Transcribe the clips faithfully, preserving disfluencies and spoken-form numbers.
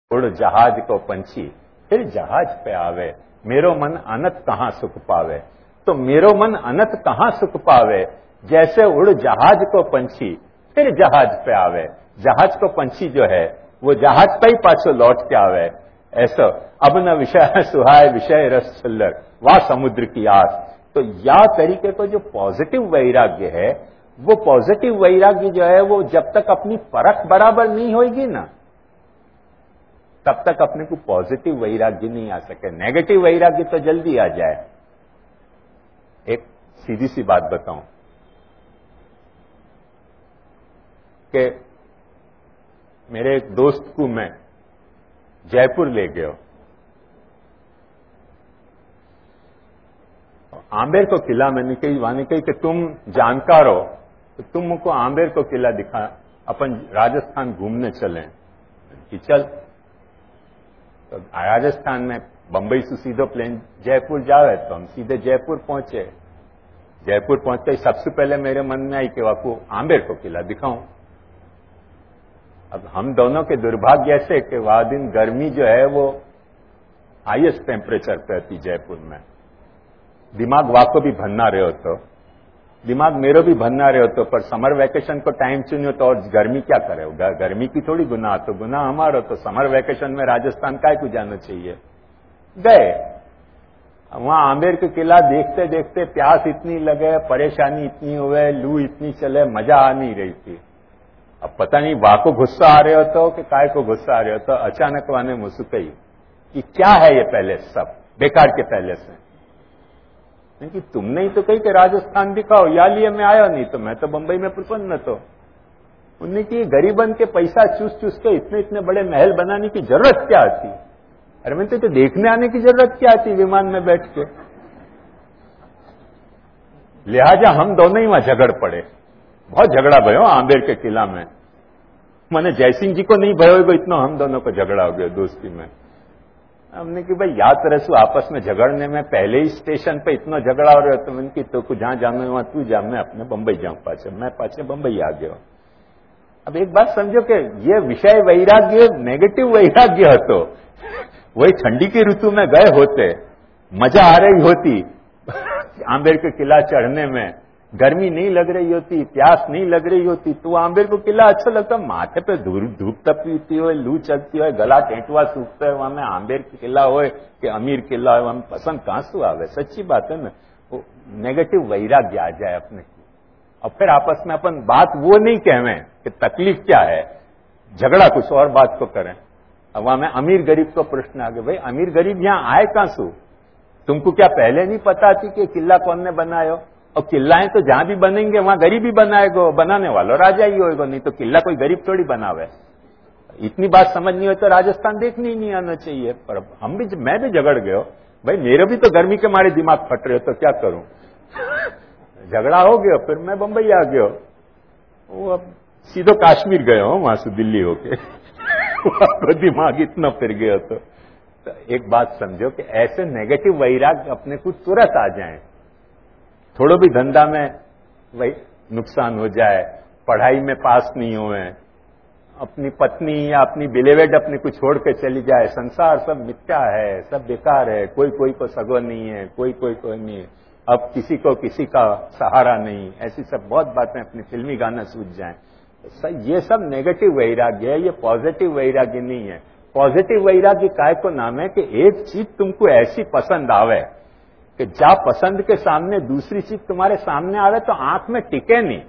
उड़ जहाज को पंछी फिर जहाज पे आवे, मेरो मन अनत कहां सुख पावे। तो मेरो मन अनत कहां सुख पावे, जैसे उड़ जहाज को पंछी फिर जहाज पे आवे। जहाज को पंछी जो है वो जहाज पे ही पाछो लौट के आवे। ऐसा अब न विषय सुहाय विषय रस छुल्लर, वाह समुद्र की आस। तो या तरीके को जो पॉजिटिव वैराग्य है, वो पॉजिटिव वैराग्य जो है वो जब तक अपनी परख बराबर नहीं होगी ना, तब तक अपने को पॉजिटिव वैराग्य नहीं आ सके। नेगेटिव वैराग्य तो जल्दी आ जाए। एक सीधी सी बात बताऊं कि मेरे एक दोस्त को मैं जयपुर ले गया, आंबेर को किला मैंने कही, वाने कही कि तुम जानकार हो तो तुम मुझको आंबेर को किला दिखा, अपन राजस्थान घूमने चलें। कि चल। तो राजस्थान में बंबई से सीधो प्लेन जयपुर जावे, तो हम सीधे जयपुर पहुंचे। जयपुर पहुंचते ही सबसे पहले मेरे मन में आई कि आपको आंबेर को किला दिखाऊं। अब हम दोनों के दुर्भाग्य ऐसे कि वह दिन गर्मी जो है वो हाईएस्ट टेम्परेचर पे थी जयपुर में। दिमाग वाको भी भन्ना रहे हो तो दिमाग मेरो भी भन्ना रहे हो तो, पर समर वैकेशन को टाइम चुनियो तो और गर्मी क्या करे, गर्मी की थोड़ी गुनाह, तो गुनाह हमारा। तो समर वैकेशन में राजस्थान काय को जाना चाहिए। गए वहां आंबेर के किला देखते देखते प्यास इतनी लगे, परेशानी इतनी हुए, लू इतनी चले, मजा आ नहीं रही थी। अब पता नहीं वाको गुस्सा आ रहे हो तो कि काय को गुस्सा आ रहे हो तो अचानक वाने मुस्कुराई कि क्या है ये पहले सब बेकार के पहले से। कि तुमने ही तो कही कि राजस्थान दिखाओ, या लिए मैं आया, नहीं तो मैं तो बंबई में प्रपन्न तो। उन्हें कि गरीबन के पैसा चूस चूस के इतने इतने बड़े महल बनाने की जरूरत क्या थी। अरे मैं तो देखने आने की जरूरत क्या थी विमान में बैठ के। लिहाजा हम दोनों ही वहां झगड़ पड़े, बहुत झगड़ा भयो आंबेर के किला में। मैंने जयसिंह जी को नहीं भयो, इतना हम दोनों को झगड़ा हो गया दोस्ती में। हमने कि भाई याद तरसू आपस में झगड़ने में पहले ही स्टेशन पे इतना झगड़ा हो रहा है, तो मैंने कि तो जहां जाना वहां तू जा, मैं अपने बंबई जाऊं पाछे, मैं पाछे बंबई आ गया। अब एक बात समझो कि ये विषय वैराग्य नेगेटिव वैराग्य हो, वही ठंडी की ऋतु में गए होते, मजा आ रही होती आंबेर के किला चढ़ने में, गर्मी नहीं लग रही होती, प्यास नहीं लग रही होती, तो आंबेर को किला अच्छा लगता। माथे पे धूप तपती हो, लू चलती हो, गला टेंटवा सूखता है, वहां में आंबेर के किला हो कि अमीर किला हो, वहां पसंद कहां से आवे। सच्ची बात है ना, वो नेगेटिव वैराग्य आ जाए अपने को। और फिर आपस में अपन बात वो नहीं कहें कि तकलीफ क्या है, झगड़ा कुछ और बात को करें। अब वहां में अमीर गरीब को प्रश्न आ गया, भाई अमीर गरीब यहां आए कहां सू, तुमको क्या पहले नहीं पता थी कि किला कौन ने बनायो। और किल्लाएं तो जहां भी बनेंगे वहां गरीब ही बनाएगा, बनाने वाला राजा ही होएगा, नहीं तो किला कोई गरीब थोड़ी बनावे। इतनी बात समझ नहीं हो तो राजस्थान देखने ही नहीं आना चाहिए। पर हम भी, मैं भी झगड़ गयो, भाई मेरे भी तो गर्मी के मारे दिमाग फट रहे हो, तो क्या करूं। झगड़ा हो गया, फिर मैं बंबई आ गया। वो अब सीधो कश्मीर गए हो, वहां से दिल्ली होके दिमाग इतना फिर गया। तो, तो एक बात समझो कि ऐसे नेगेटिव वैराग्य अपने को तुरंत आ जाए। थोड़ा भी धंधा में वही नुकसान हो जाए, पढ़ाई में पास नहीं हुए, अपनी पत्नी या अपनी बिलेवेड अपने को छोड़ के चली जाए, संसार सब मिथ्या है, सब बेकार है, कोई कोई को सगो नहीं है, कोई कोई को नहीं है, अब किसी को किसी का सहारा नहीं, ऐसी सब बहुत बातें अपनी फिल्मी गाना सूझ जाए। ये सब नेगेटिव वैराग्य है, ये पॉजिटिव वैराग्य नहीं है। पॉजिटिव वैराग्य काय को नाम है कि एक चीज तुमको ऐसी पसंद आवे कि जा पसंद के सामने दूसरी चीज तुम्हारे सामने आवे तो आंख में टिके नहीं,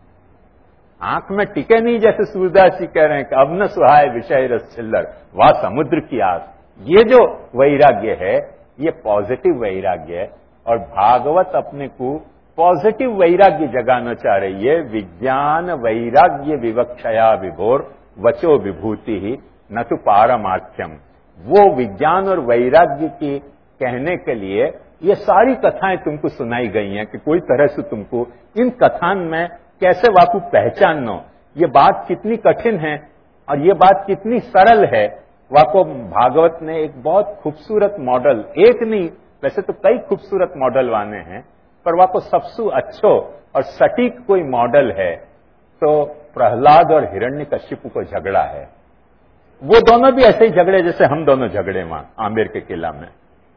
आंख में टिके नहीं। जैसे सूरदास जी कह रहे हैं कि अब न सुहाय विषय रस चिल्लर, वाह समुद्र की आस। ये जो वैराग्य है ये पॉजिटिव वैराग्य है। और भागवत अपने को पॉजिटिव वैराग्य जगाना चाह रही है। विज्ञान वैराग्य विवक्षया विभोर वचो विभूति ही न तो पारमार्थ्यम। वो विज्ञान और वैराग्य की कहने के लिए ये सारी कथाएं तुमको सुनाई गई हैं कि कोई तरह से तुमको इन कथान में कैसे वाकु पहचानो, ये बात कितनी कठिन है और ये बात कितनी सरल है। वाको भागवत ने एक बहुत खूबसूरत मॉडल, एक नहीं वैसे तो कई खूबसूरत मॉडल वाने हैं, पर वाको सबसे अच्छो और सटीक कोई मॉडल है तो प्रहलाद और हिरण्यकश्यप को झगड़ा है। वो दोनों भी ऐसे ही झगड़े जैसे हम दोनों झगड़े वहां आंबेर के किला में।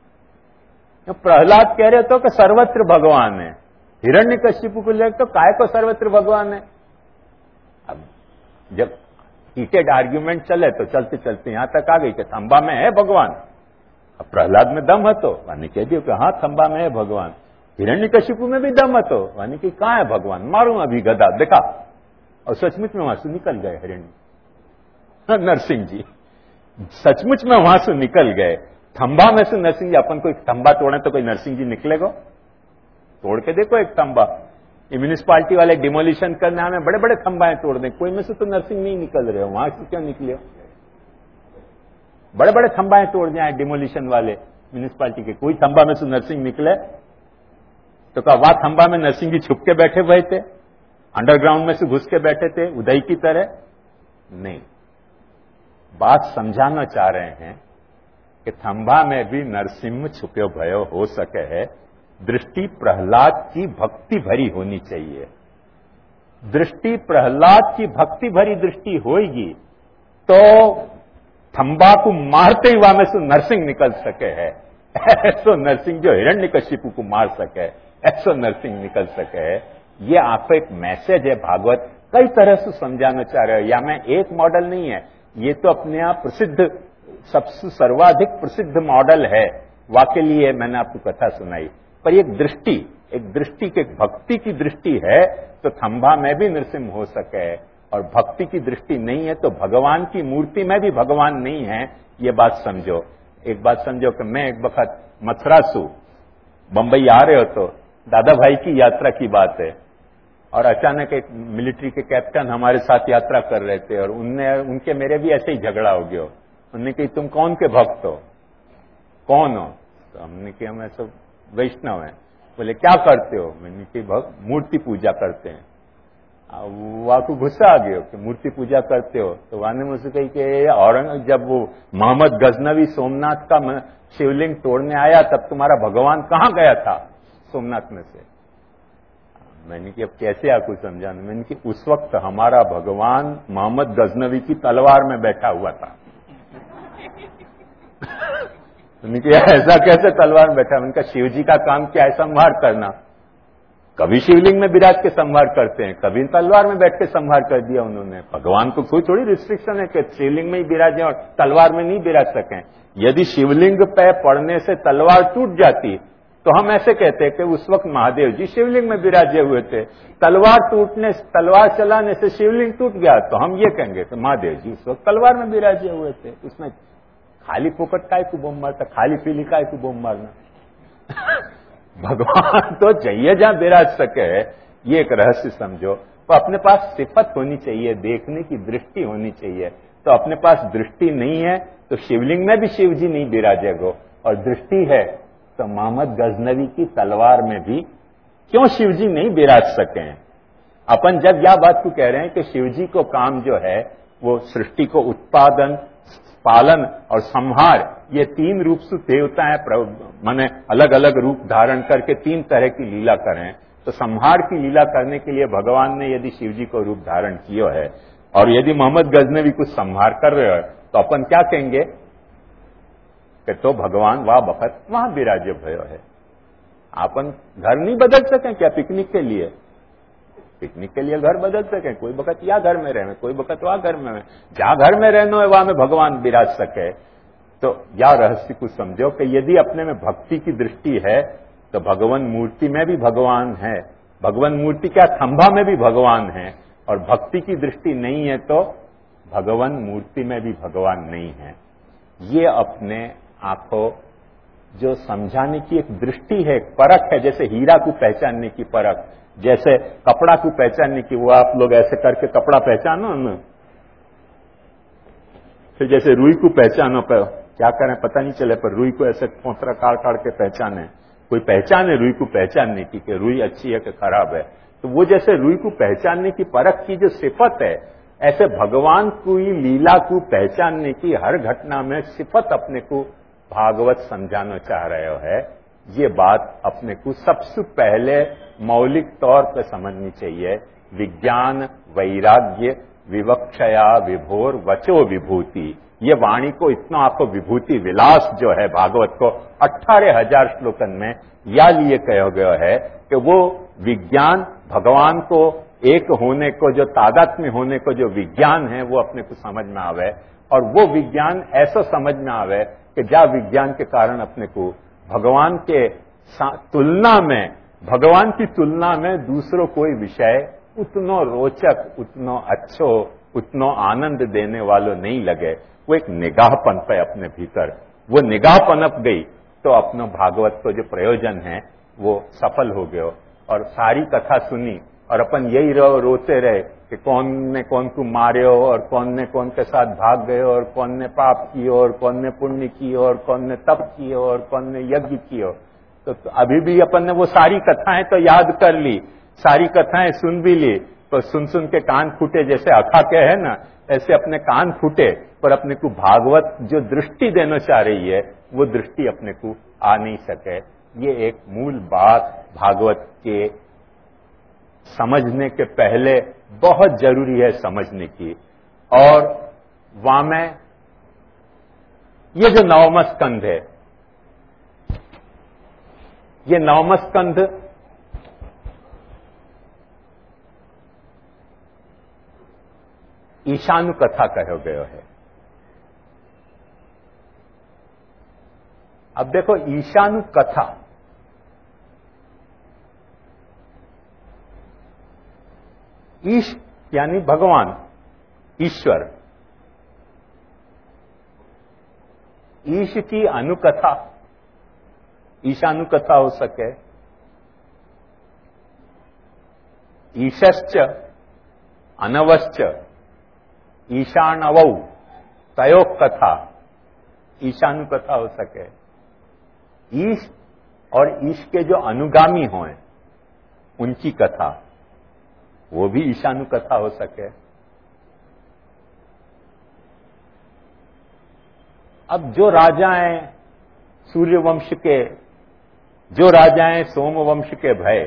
तो प्रहलाद कह रहे तो कि सर्वत्र भगवान है, हिरण्यकशिपु को लेकर तो काय को सर्वत्र भगवान है। अब जब हीटेड आर्ग्यूमेंट चले तो चलते चलते यहां तक आ गई कि थंबा में है भगवान। अब प्रहलाद में दम हतो, वानी कह दियो कि हाँ थंबा में है भगवान। हिरण्यकशिपु में भी दम हतो, वानी कि कहां है भगवान, मारूं अभी गदा देखा। और सचमुच में वहां से निकल गए हिरण्य नरसिंह जी, सचमुच में वहां से निकल गए। थंबा में से नरसिंह जी, अपन को एक थंबा तोड़े तो कोई नरसिंह जी निकलेगा? तोड़ के देखो एक थंबा। ये म्यूनिसपालिटी वाले डिमोलिशन करने हमें बड़े बड़े थंबाएं तोड़ दें, कोई में से तो नरसिंह नहीं निकल रहे हो, वहां से क्यों निकले हो? बड़े बड़े थंबाएं तोड़ जाए डिमोलिशन वाले म्यूनिसपालिटी के, कोई थंबा में से नरसिंह निकले तो कहा वाह थंबा में नरसिंह जी छुप के बैठे हुए थे, अंडरग्राउंड में से घुस के बैठे थे उदय की तरह? नहीं, बात समझाना चाह रहे हैं कि थंबा में भी नरसिंह छुपे भयो हो सके है। दृष्टि प्रहलाद की भक्ति भरी होनी चाहिए। दृष्टि प्रहलाद की भक्ति भरी दृष्टि होगी तो थंबा को मारते ही वहां में से नरसिंह निकल सके है। ऐसो नरसिंह जो हिरण्यकशिपु को मार सके, ऐसो नरसिंह निकल सके है। ये आपको एक मैसेज है, भागवत कई तरह से समझाना चाह रहे हो। या मैं एक मॉडल नहीं है, ये तो अपने आप प्रसिद्ध, सबसे सर्वाधिक प्रसिद्ध मॉडल है। वाकई लिए मैंने आपको कथा सुनाई, पर एक दृष्टि, एक दृष्टि की, भक्ति की दृष्टि है तो थंबा में भी नरसिंह हो सके, और भक्ति की दृष्टि नहीं है तो भगवान की मूर्ति में भी भगवान नहीं है। ये बात समझो। एक बात समझो कि मैं एक वक्त मथुरा से बंबई आ रहे हो तो दादा भाई की यात्रा की बात है, और अचानक एक मिलिट्री के कैप्टन हमारे साथ यात्रा कर रहे थे, और उनने उनके मेरे भी ऐसे ही झगड़ा हो गया। उन्होंने कही तुम कौन के भक्त हो, कौन हो? तो हमने कहा हम ऐसा वैष्णव हैं। बोले क्या करते हो? मैंने कही भक्त मूर्ति पूजा करते हैं। वहां को गुस्सा आ गया कि मूर्ति पूजा करते हो। तो वहां ने मुझसे कही कि औरंग जब वो मोहम्मद गजनवी सोमनाथ का शिवलिंग तोड़ने आया तब तुम्हारा भगवान कहाँ गया था सोमनाथ में से? मैंने कि अब कैसे आपको समझाना? मैंने कि उस वक्त हमारा भगवान मोहम्मद गजनवी की तलवार में बैठा हुआ था। मैंने कि ऐसा कैसे तलवार में बैठा? मैंने कहा शिव जी का काम क्या है संहार करना। कभी शिवलिंग में विराज के संहार करते हैं, कभी तलवार में बैठ के संहार कर दिया उन्होंने। भगवान को कोई थोड़ी रिस्ट्रिक्शन है कि शिवलिंग में ही विराजे और तलवार में नहीं विराज सकें। यदि शिवलिंग पे पड़ने से तलवार टूट जाती तो हम ऐसे कहते हैं कि उस वक्त महादेव जी शिवलिंग में विराजे हुए थे, तलवार टूटने तलवार चलाने से शिवलिंग टूट गया तो हम ये कहेंगे कि महादेव जी उस वक्त तलवार में विराजे हुए थे। उसमें खाली पोपट काय को बोम मारता, खाली पीली काय को बोम मारना। भगवान तो चाहिए जहां विराज सके, ये एक रहस्य समझो। तो अपने पास सिफत होनी चाहिए, देखने की दृष्टि होनी चाहिए। तो अपने पास दृष्टि नहीं है तो शिवलिंग में भी शिव जी नहीं विराजेगो, और दृष्टि है तो मोहम्मद गजनवी की तलवार में भी क्यों शिव जी नहीं विराज सके? अपन जब यह बात को कह रहे हैं कि शिव जी को काम जो है वो सृष्टि को उत्पादन, पालन और संहार, ये तीन रूप से देवता है, माने अलग अलग रूप धारण करके तीन तरह की लीला करें। तो संहार की लीला करने के लिए भगवान ने यदि शिव जी को रूप धारण किया है, और यदि मोहम्मद गजनवी कुछ संहार कर रहे हो तो अपन क्या कहेंगे कि तो भगवान वाह बखत वहां विराजे भयो है। अपन घर नहीं बदल सकें क्या पिकनिक के लिए? पिकनिक के लिए घर बदल सके, कोई वक्त या घर में रहने, कोई वक्त वहां घर में, जहां घर में रहना है वहां में भगवान विराज सके। तो या रहस्य को समझो कि यदि अपने में भक्ति की दृष्टि है तो भगवान मूर्ति में भी भगवान है, भगवान मूर्ति क्या थंबा में भी भगवान है, और भक्ति की दृष्टि नहीं है तो भगवान मूर्ति में भी भगवान नहीं है। ये अपने आंखों जो समझाने की एक दृष्टि है, एक परख है, जैसे हीरा को पहचानने की परख, जैसे कपड़ा को पहचानने की, वो आप लोग ऐसे करके कपड़ा पहचानो ना, फिर जैसे रुई को पहचानो, पर क्या करें पता नहीं चले, पर रुई को ऐसे पोतरा काट काट के पहचाने, कोई पहचान है रुई को पहचानने की कि रुई अच्छी है कि खराब है। तो वो जैसे रुई को पहचानने की परख की जो सिफत है, ऐसे भगवान को लीला को पहचानने की हर घटना में सिफत अपने को भागवत समझाना चाह रहे हो है। ये बात अपने को सबसे पहले मौलिक तौर पर समझनी चाहिए। विज्ञान वैराग्य विवक्षया विभोर वचो विभूति, ये वाणी को इतना आपको विभूति विलास जो है भागवत को अठारह हजार श्लोकन में या लिए कहा गया है कि वो विज्ञान भगवान को एक होने को, जो तादात्म्य होने को जो विज्ञान है वो अपने को समझ में आवे, और वो विज्ञान ऐसा समझ में आवे कि जा विज्ञान के कारण अपने को भगवान के तुलना में, भगवान की तुलना में दूसरों कोई विषय उतनो रोचक, उतनो अच्छो, उतनो आनंद देने वालों नहीं लगे। वो एक निगाहपन पे अपने भीतर, वो निगाह पनप गई तो अपना भागवत को जो प्रयोजन है वो सफल हो गयो। और सारी कथा सुनी और अपन यही रहो, रोते रहे कि कौन ने कौन को मार्यो और कौन ने कौन के साथ भाग गए और कौन ने पाप किए और कौन ने पुण्य किए और कौन ने तप किए और कौन ने यज्ञ किए। तो, तो अभी भी अपन ने वो सारी कथाएं तो याद कर ली, सारी कथाएं सुन भी ली, तो सुन सुन के कान फूटे, जैसे अखा के है ना, ऐसे अपने कान फूटे, पर अपने को भागवत जो दृष्टि देना चाह रही है वो दृष्टि अपने को आ नहीं सके। ये एक मूल बात भागवत के समझने के पहले बहुत जरूरी है समझने की। और वहां में ये जो नवम स्कंध है, ये नवम स्कंध ईशानु कथा कहो गयो है। अब देखो ईशानु कथा, ईश यानी भगवान, ईश्वर, ईश की अनुकथा ईशानुकथा हो सके। ईशश्च अनवश्च ईशानवौ तयोः कथा ईशानुकथा हो सके। ईश और ईश के जो अनुगामी हों उनकी कथा, वो भी ईशानुकथा हो सके। अब जो राजाएं सूर्यवंश के, जो राजाएं सोमवंश के भय,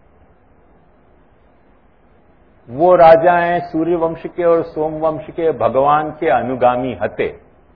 वो राजाएं सूर्यवंश के और सोमवंश के भगवान के अनुगामी हते।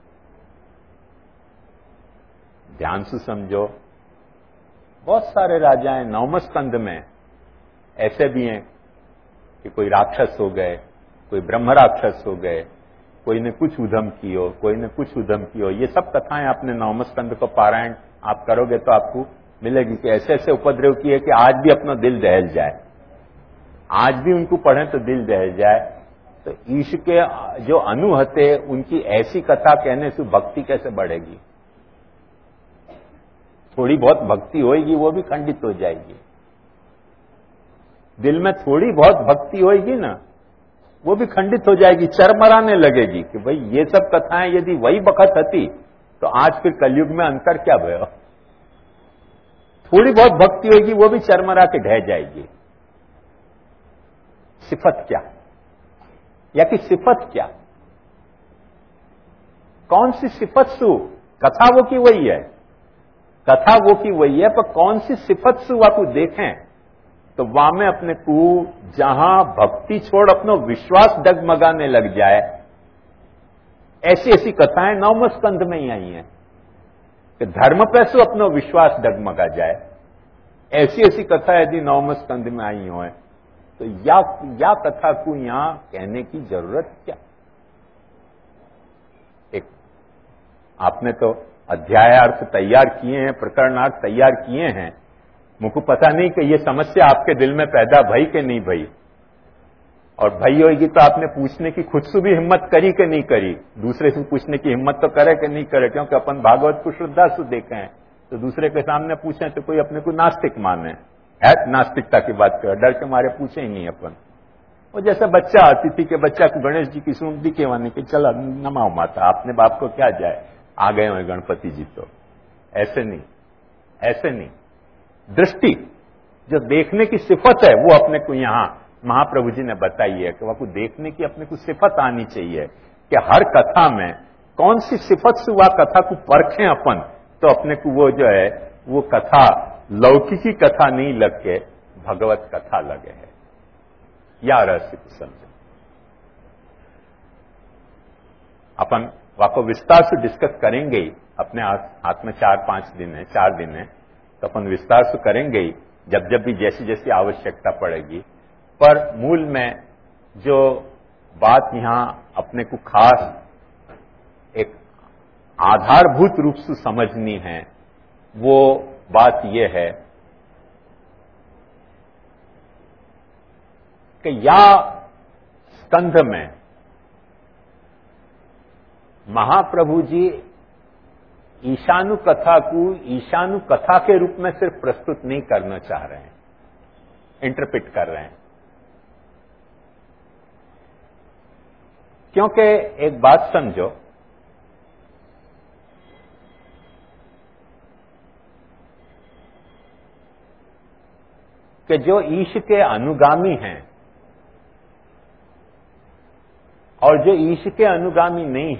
ध्यान से समझो, बहुत सारे राजाएं नवम स्कंध में ऐसे भी हैं कि कोई राक्षस हो गए, कोई ब्रह्म राक्षस हो गए, कोई ने कुछ उधम कियो, कोई ने कुछ उधम कियो। ये सब कथाएं आपने नवम स्कंध को पारायण आप करोगे तो आपको मिलेगी कि ऐसे ऐसे उपद्रव किए कि आज भी अपना दिल दहल जाए, आज भी उनको पढ़ें तो दिल दहल जाए। तो ईश के जो अनु हते उनकी ऐसी कथा कहने से भक्ति कैसे बढ़ेगी? थोड़ी बहुत भक्ति होएगी वो भी खंडित हो जाएगी। दिल में थोड़ी बहुत भक्ति होएगी ना, वो भी खंडित हो जाएगी, चरमराने लगेगी कि भाई ये सब कथाएं यदि वही बखत हती तो आज फिर कलयुग में अंतर क्या भयो। थोड़ी बहुत भक्ति होगी वो भी चरमरा के ढह जाएगी। सिफत क्या, या कि सिफत क्या, कौन सी सिफत सु? कथा वो की वही है, कथा वो की वही है, पर कौन सी सिफत सु आपको देखें तो वहां में अपने को जहां भक्ति छोड़ अपना विश्वास डगमगाने लग जाए, ऐसी ऐसी कथाएं नवम स्कंध में ही आई हैं कि धर्म पे से अपना विश्वास डगमगा जाए। ऐसी ऐसी कथा यदि नवम स्कंध में आई हो तो या, या कथा को यहां कहने की जरूरत क्या? एक आपने तो अध्यायार्थ तैयार किए हैं, प्रकरणार्थ तैयार किए हैं, मुझको पता नहीं कि ये समस्या आपके दिल में पैदा भई कि नहीं भई, और भई होगी तो आपने पूछने की खुद से भी हिम्मत करी कि नहीं करी। दूसरे से पूछने की हिम्मत तो करे कि नहीं करे, क्योंकि अपन भागवत को श्रद्धा से देखे हैं, तो दूसरे के सामने पूछे तो कोई अपने को नास्तिक माने है, नास्तिकता की बात करे, डर के मारे पूछे ही नहीं अपन। वो जैसे बच्चा आती थी कि बच्चा को गणेश जी की सुनती केवानी कि चला नमाओ माता, अपने बाप को क्या जाए, आ गए हैं गणपति जी। तो ऐसे नहीं, ऐसे नहीं। दृष्टि जो देखने की सिफत है वो अपने को यहां महाप्रभु जी ने बताई है कि वह को देखने की अपने को सिफत आनी चाहिए कि हर कथा में कौन सी सिफत से वह कथा को परखें अपन, तो अपने को वो जो है वो कथा लौकिकी कथा नहीं लग के भगवत कथा लगे है। या रहस्य को समझो। अपन वाको विस्तार से डिस्कस करेंगे ही। अपने हाथ में चार पांच दिन है, चार दिन है, तो अपन विस्तार से करेंगे ही जब जब भी जैसी जैसी आवश्यकता पड़ेगी। पर मूल में जो बात यहां अपने को खास एक आधारभूत रूप से समझनी है वो बात यह है कि या स्कंध में महाप्रभु जी ईशानु कथा को ईशानु कथा के रूप में सिर्फ प्रस्तुत नहीं करना चाह रहे हैं, इंटरप्रेट कर रहे हैं। क्योंकि एक बात समझो कि जो ईश के अनुगामी हैं और जो ईश के अनुगामी नहीं